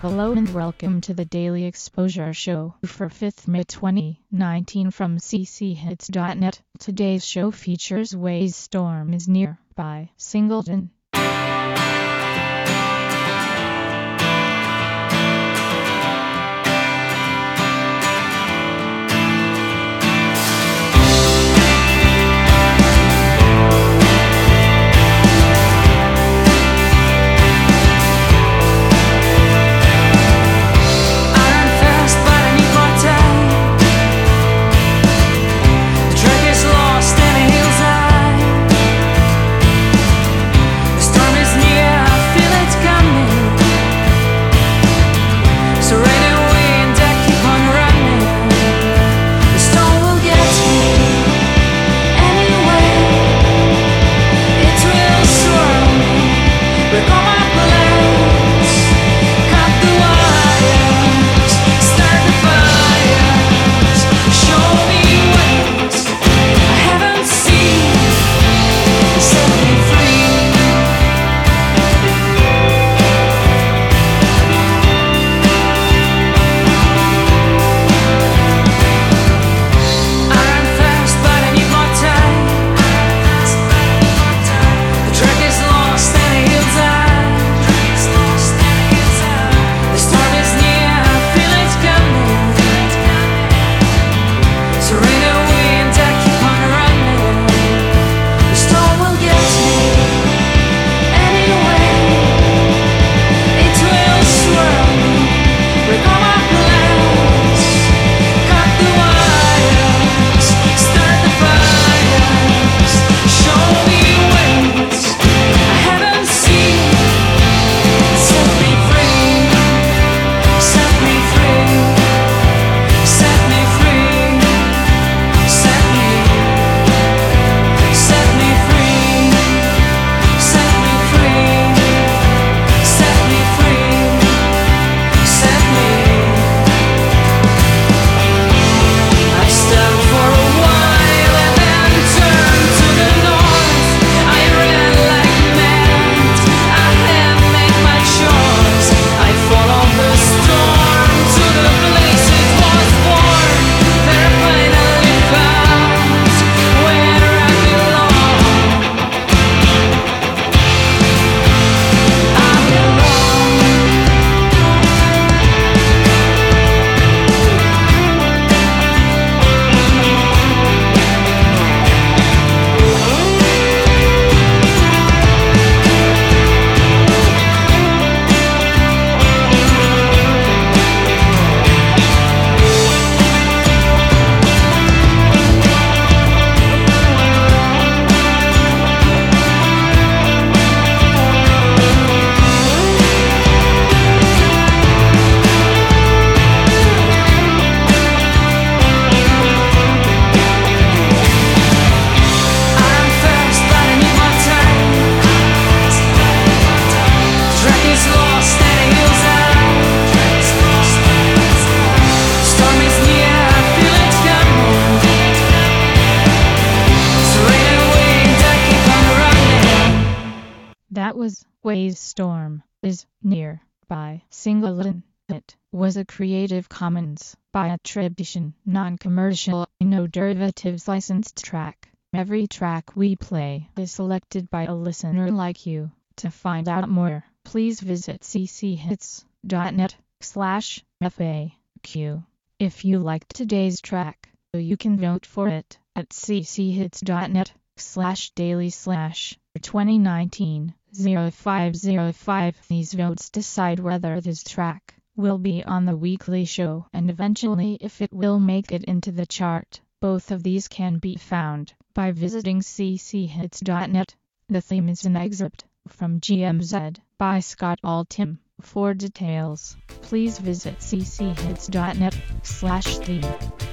Hello and welcome to the Daily Exposure Show for 5th May 2019 from cchits.net. Today's show features Way's Storm is Near by Singleton. That was Way's Storm is Near by Singleton. It was a Creative Commons by attribution, non-commercial, no derivatives licensed track. Every track we play is selected by a listener like you. To find out more, please visit cchits.net/FAQ. If you liked today's track, you can vote for it at cchits.net/daily/2019. 0505. These votes decide whether this track will be on the weekly show and eventually if it will make it into the chart. Both of these can be found by visiting cchits.net. The theme is an excerpt from GMZ by Scott Altham. For details, please visit cchits.net/theme.